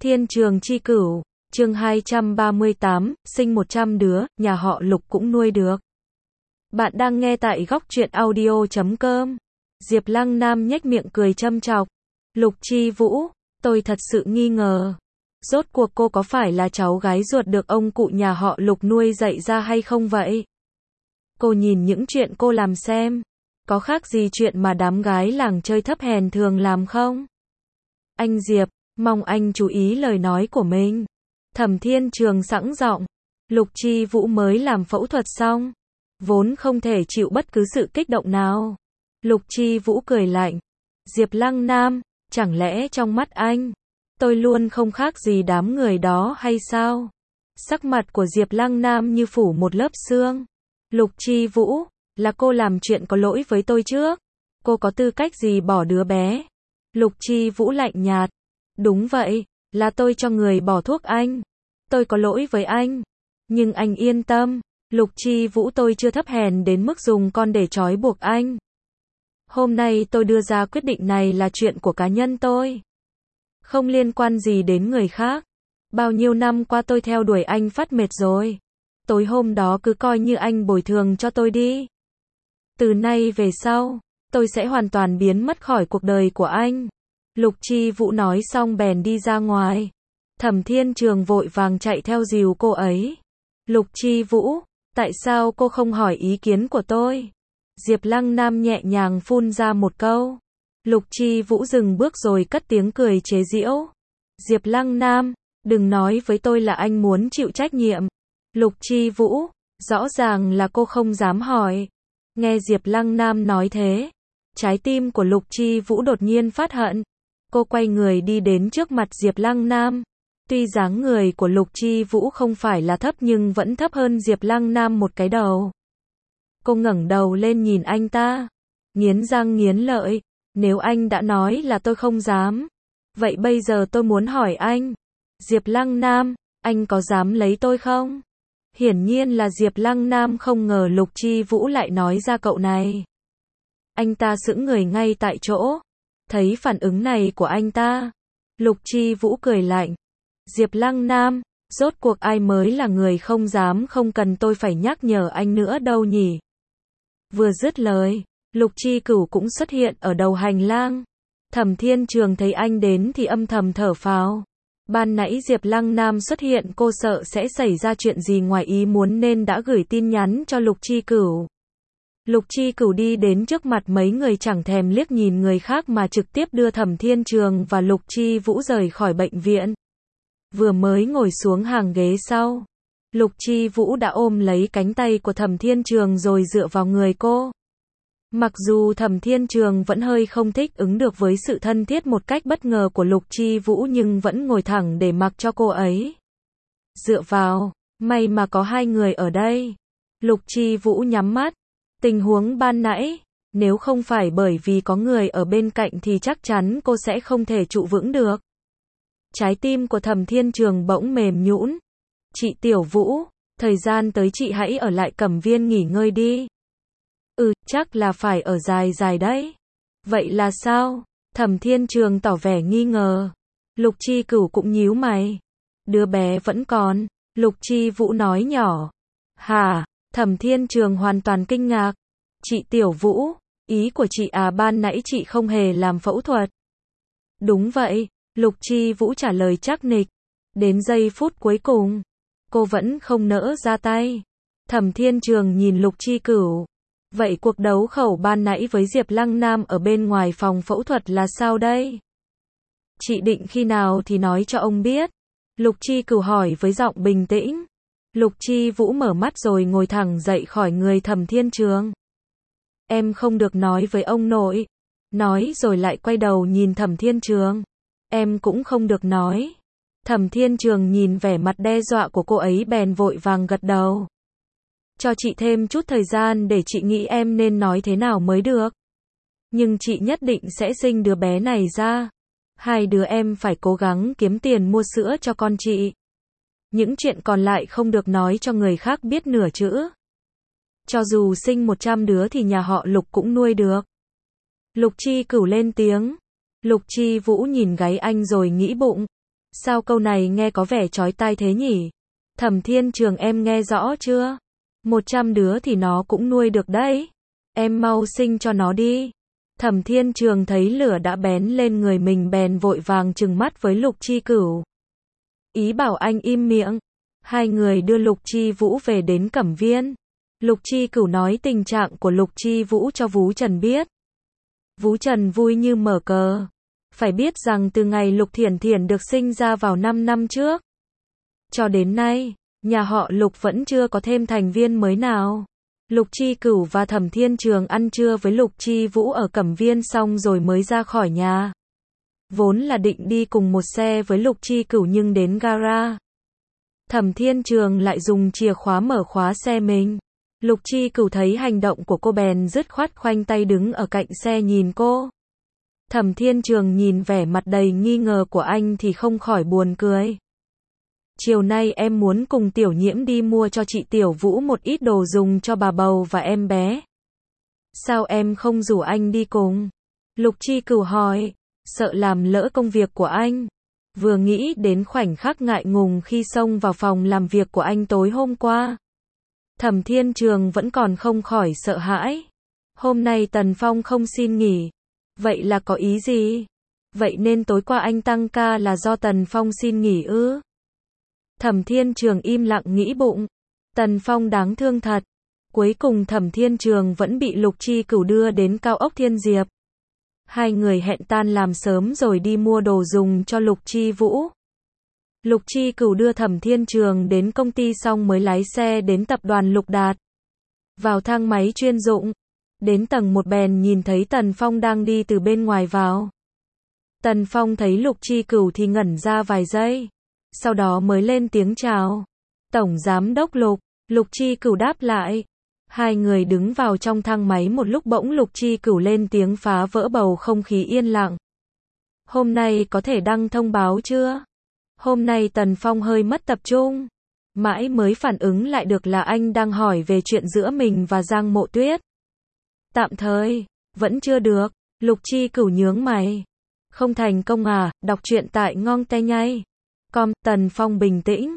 Thiên Trường Chi Cửu, chương 238, sinh 100 đứa, nhà họ Lục cũng nuôi được. Bạn đang nghe tại góc truyện audio.com. Diệp Lăng Nam nhếch miệng cười châm chọc. Lục Chi Vũ, tôi thật sự nghi ngờ. Rốt cuộc cô có phải là cháu gái ruột được ông cụ nhà họ Lục nuôi dạy ra hay không vậy? Cô nhìn những chuyện cô làm xem. Có khác gì chuyện mà đám gái làng chơi thấp hèn thường làm không? Anh Diệp, mong anh chú ý lời nói của mình. Thẩm Thiên Trường sẵn giọng. Lục Chi Vũ mới làm phẫu thuật xong, vốn không thể chịu bất cứ sự kích động nào. Lục Chi Vũ cười lạnh. Diệp Lăng Nam, chẳng lẽ trong mắt anh, tôi luôn không khác gì đám người đó hay sao? Sắc mặt của Diệp Lăng Nam như phủ một lớp sương. Lục Chi Vũ, là cô làm chuyện có lỗi với tôi trước. Cô có tư cách gì bỏ đứa bé? Lục Chi Vũ lạnh nhạt. Đúng vậy, là tôi cho người bỏ thuốc anh. Tôi có lỗi với anh. Nhưng anh yên tâm, Lục Chi Vũ, tôi chưa thấp hèn đến mức dùng con để trói buộc anh. Hôm nay tôi đưa ra quyết định này là chuyện của cá nhân tôi, không liên quan gì đến người khác. Bao nhiêu năm qua tôi theo đuổi anh phát mệt rồi. Tối hôm đó cứ coi như anh bồi thường cho tôi đi. Từ nay về sau, tôi sẽ hoàn toàn biến mất khỏi cuộc đời của anh. Lục Chi Vũ nói xong bèn đi ra ngoài. Thẩm Thiên Trường vội vàng chạy theo dìu cô ấy. Lục Chi Vũ, tại sao cô không hỏi ý kiến của tôi? Diệp Lăng Nam nhẹ nhàng phun ra một câu. Lục Chi Vũ dừng bước rồi cất tiếng cười chế giễu. Diệp Lăng Nam, đừng nói với tôi là anh muốn chịu trách nhiệm. Lục Chi Vũ, rõ ràng là cô không dám hỏi. Nghe Diệp Lăng Nam nói thế, trái tim của Lục Chi Vũ đột nhiên phát hận. Cô quay người đi đến trước mặt Diệp Lăng Nam. Tuy dáng người của Lục Chi Vũ không phải là thấp nhưng vẫn thấp hơn Diệp Lăng Nam một cái đầu. Cô ngẩng đầu lên nhìn anh ta, nghiến răng nghiến lợi. Nếu anh đã nói là tôi không dám, vậy bây giờ tôi muốn hỏi anh, Diệp Lăng Nam, anh có dám lấy tôi không? Hiển nhiên là Diệp Lăng Nam không ngờ Lục Chi Vũ lại nói ra cậu này. Anh ta sững người ngay tại chỗ. Thấy phản ứng này của anh ta, Lục Chi Vũ cười lạnh. Diệp Lăng Nam, rốt cuộc ai mới là người không dám, không cần tôi phải nhắc nhở anh nữa đâu nhỉ? Vừa dứt lời, Lục Chi Cửu cũng xuất hiện ở đầu hành lang. Thẩm Thiên Trường thấy anh đến thì âm thầm thở phào. Ban nãy Diệp Lăng Nam xuất hiện cô sợ sẽ xảy ra chuyện gì ngoài ý muốn nên đã gửi tin nhắn cho Lục Chi Cửu. Lục Chi Cửu đi đến trước mặt mấy người chẳng thèm liếc nhìn người khác mà trực tiếp đưa Thẩm Thiên Trường và Lục Chi Vũ rời khỏi bệnh viện. Vừa mới ngồi xuống hàng ghế sau, Lục Chi Vũ đã ôm lấy cánh tay của Thẩm Thiên Trường rồi dựa vào người cô. Mặc dù Thẩm Thiên Trường vẫn hơi không thích ứng được với sự thân thiết một cách bất ngờ của Lục Chi Vũ nhưng vẫn ngồi thẳng để mặc cho cô ấy dựa vào. May mà có hai người ở đây. Lục Chi Vũ nhắm mắt. Tình huống ban nãy, nếu không phải bởi vì có người ở bên cạnh thì chắc chắn cô sẽ không thể trụ vững được. Trái tim của Thẩm Thiên Trường bỗng mềm nhũn. Chị Tiểu Vũ, thời gian tới chị hãy ở lại Cẩm Viên nghỉ ngơi đi. Chắc là phải ở dài dài đấy. Vậy là sao? Thẩm Thiên Trường tỏ vẻ nghi ngờ. Lục Chi Cửu cũng nhíu mày. Đứa bé vẫn còn. Lục Chi Vũ nói nhỏ. Hả? Thẩm Thiên Trường hoàn toàn kinh ngạc. Chị Tiểu Vũ, ý của chị à, ban nãy chị không hề làm phẫu thuật. Đúng vậy, Lục Chi Vũ trả lời chắc nịch. Đến giây phút cuối cùng, cô vẫn không nỡ ra tay. Thẩm Thiên Trường nhìn Lục Chi Cửu. Vậy cuộc đấu khẩu ban nãy với Diệp Lăng Nam ở bên ngoài phòng phẫu thuật là sao đây? Chị định khi nào thì nói cho ông biết. Lục Chi Cửu hỏi với giọng bình tĩnh. Lục Chi Vũ mở mắt rồi ngồi thẳng dậy khỏi người Thẩm Thiên Trường. Em không được nói với ông nội. Nói rồi lại quay đầu nhìn Thẩm Thiên Trường. Em cũng không được nói. Thẩm Thiên Trường nhìn vẻ mặt đe dọa của cô ấy bèn vội vàng gật đầu. Cho chị thêm chút thời gian để chị nghĩ em nên nói thế nào mới được. Nhưng chị nhất định sẽ sinh đứa bé này ra. Hai đứa em phải cố gắng kiếm tiền mua sữa cho con chị. Những chuyện còn lại không được nói cho người khác biết nửa chữ. Cho dù sinh 100 đứa thì nhà họ Lục cũng nuôi được. Lục Chi Cửu lên tiếng. Lục Chi Vũ nhìn gáy anh rồi nghĩ bụng. Sao câu này nghe có vẻ chói tai thế nhỉ? Thẩm Thiên Trường em nghe rõ chưa? 100 đứa thì nó cũng nuôi được đấy. Em mau sinh cho nó đi. Thẩm Thiên Trường thấy lửa đã bén lên người mình bèn vội vàng trừng mắt với Lục Chi Cửu. Ý bảo anh im miệng. Hai người đưa Lục Chi Vũ về đến Cẩm Viên. Lục Chi Cửu nói tình trạng của Lục Chi Vũ cho Vú Trần biết. Vú Trần vui như mở cờ. Phải biết rằng từ ngày Lục Thiển Thiển được sinh ra vào 5 năm trước, cho đến nay, nhà họ Lục vẫn chưa có thêm thành viên mới nào. Lục Chi Cửu và Thẩm Thiên Trường ăn trưa với Lục Chi Vũ ở Cẩm Viên xong rồi mới ra khỏi nhà. Vốn là định đi cùng một xe với Lục Chi Cửu nhưng đến gara, Thẩm Thiên Trường lại dùng chìa khóa mở khóa xe mình. Lục Chi Cửu thấy hành động của cô bèn dứt khoát khoanh tay đứng ở cạnh xe nhìn cô. Thẩm Thiên Trường nhìn vẻ mặt đầy nghi ngờ của anh thì không khỏi buồn cười. Chiều nay em muốn cùng Tiểu Nhiễm đi mua cho chị Tiểu Vũ một ít đồ dùng cho bà bầu và em bé. Sao em không rủ anh đi cùng? Lục Chi Cửu hỏi, sợ làm lỡ công việc của anh. Vừa nghĩ đến khoảnh khắc ngại ngùng khi xông vào phòng làm việc của anh tối hôm qua, Thẩm Thiên Trường vẫn còn không khỏi sợ hãi. Hôm nay Tần Phong không xin nghỉ. Vậy là có ý gì? Vậy nên tối qua anh tăng ca là do Tần Phong xin nghỉ ư? Thẩm Thiên Trường im lặng nghĩ bụng. Tần Phong đáng thương thật. Cuối cùng Thẩm Thiên Trường vẫn bị Lục Chi Cửu đưa đến cao ốc Thiên Diệp. Hai người hẹn tan làm sớm rồi đi mua đồ dùng cho Lục Chi Vũ. Lục Chi Cửu đưa Thẩm Thiên Trường đến công ty xong mới lái xe đến tập đoàn Lục Đạt. Vào thang máy chuyên dụng. Đến tầng 1 bèn nhìn thấy Tần Phong đang đi từ bên ngoài vào. Tần Phong thấy Lục Chi Cửu thì ngẩn ra vài giây. Sau đó mới lên tiếng chào. Tổng Giám đốc Lục. Lục Chi Cửu đáp lại. Hai người đứng vào trong thang máy một lúc bỗng Lục Chi Cửu lên tiếng phá vỡ bầu không khí yên lặng. Hôm nay có thể đăng thông báo chưa? Hôm nay Tần Phong hơi mất tập trung. Mãi mới phản ứng lại được là anh đang hỏi về chuyện giữa mình và Giang Mộ Tuyết. Tạm thời, vẫn chưa được. Lục Chi Cửu nhướng mày. Không thành công à? Đọc truyện tại Ngon Te Nhây. Tần Phong bình tĩnh.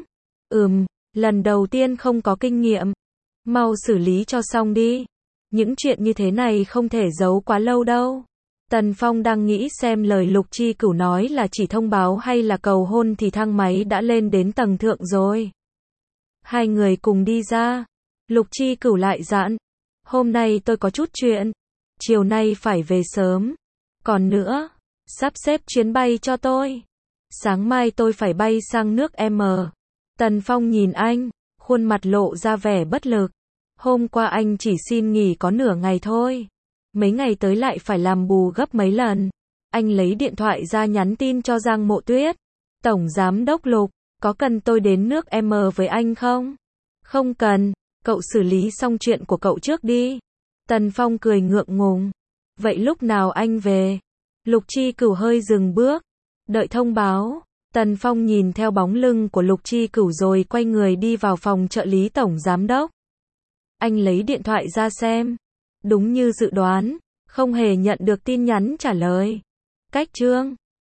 Lần đầu tiên không có kinh nghiệm. Mau xử lý cho xong đi. Những chuyện như thế này không thể giấu quá lâu đâu. Tần Phong đang nghĩ xem lời Lục Chi Cửu nói là chỉ thông báo hay là cầu hôn thì thang máy đã lên đến tầng thượng rồi. Hai người cùng đi ra. Lục Chi Cửu lại dặn. Hôm nay tôi có chút chuyện. Chiều nay phải về sớm. Còn nữa, sắp xếp chuyến bay cho tôi. Sáng mai tôi phải bay sang nước M. Tần Phong nhìn anh, khuôn mặt lộ ra vẻ bất lực. Hôm qua anh chỉ xin nghỉ có nửa ngày thôi. Mấy ngày tới lại phải làm bù gấp mấy lần. Anh lấy điện thoại ra nhắn tin cho Giang Mộ Tuyết. Tổng Giám đốc Lục, có cần tôi đến nước M với anh không? Không cần, cậu xử lý xong chuyện của cậu trước đi. Tần Phong cười ngượng ngùng. Vậy lúc nào anh về? Lục Chi Cửu hơi dừng bước. Đợi thông báo. Tần Phong nhìn theo bóng lưng của Lục Chi Cửu rồi quay người đi vào phòng trợ lý tổng giám đốc. Anh lấy điện thoại ra xem. Đúng như dự đoán, không hề nhận được tin nhắn trả lời. Cách chương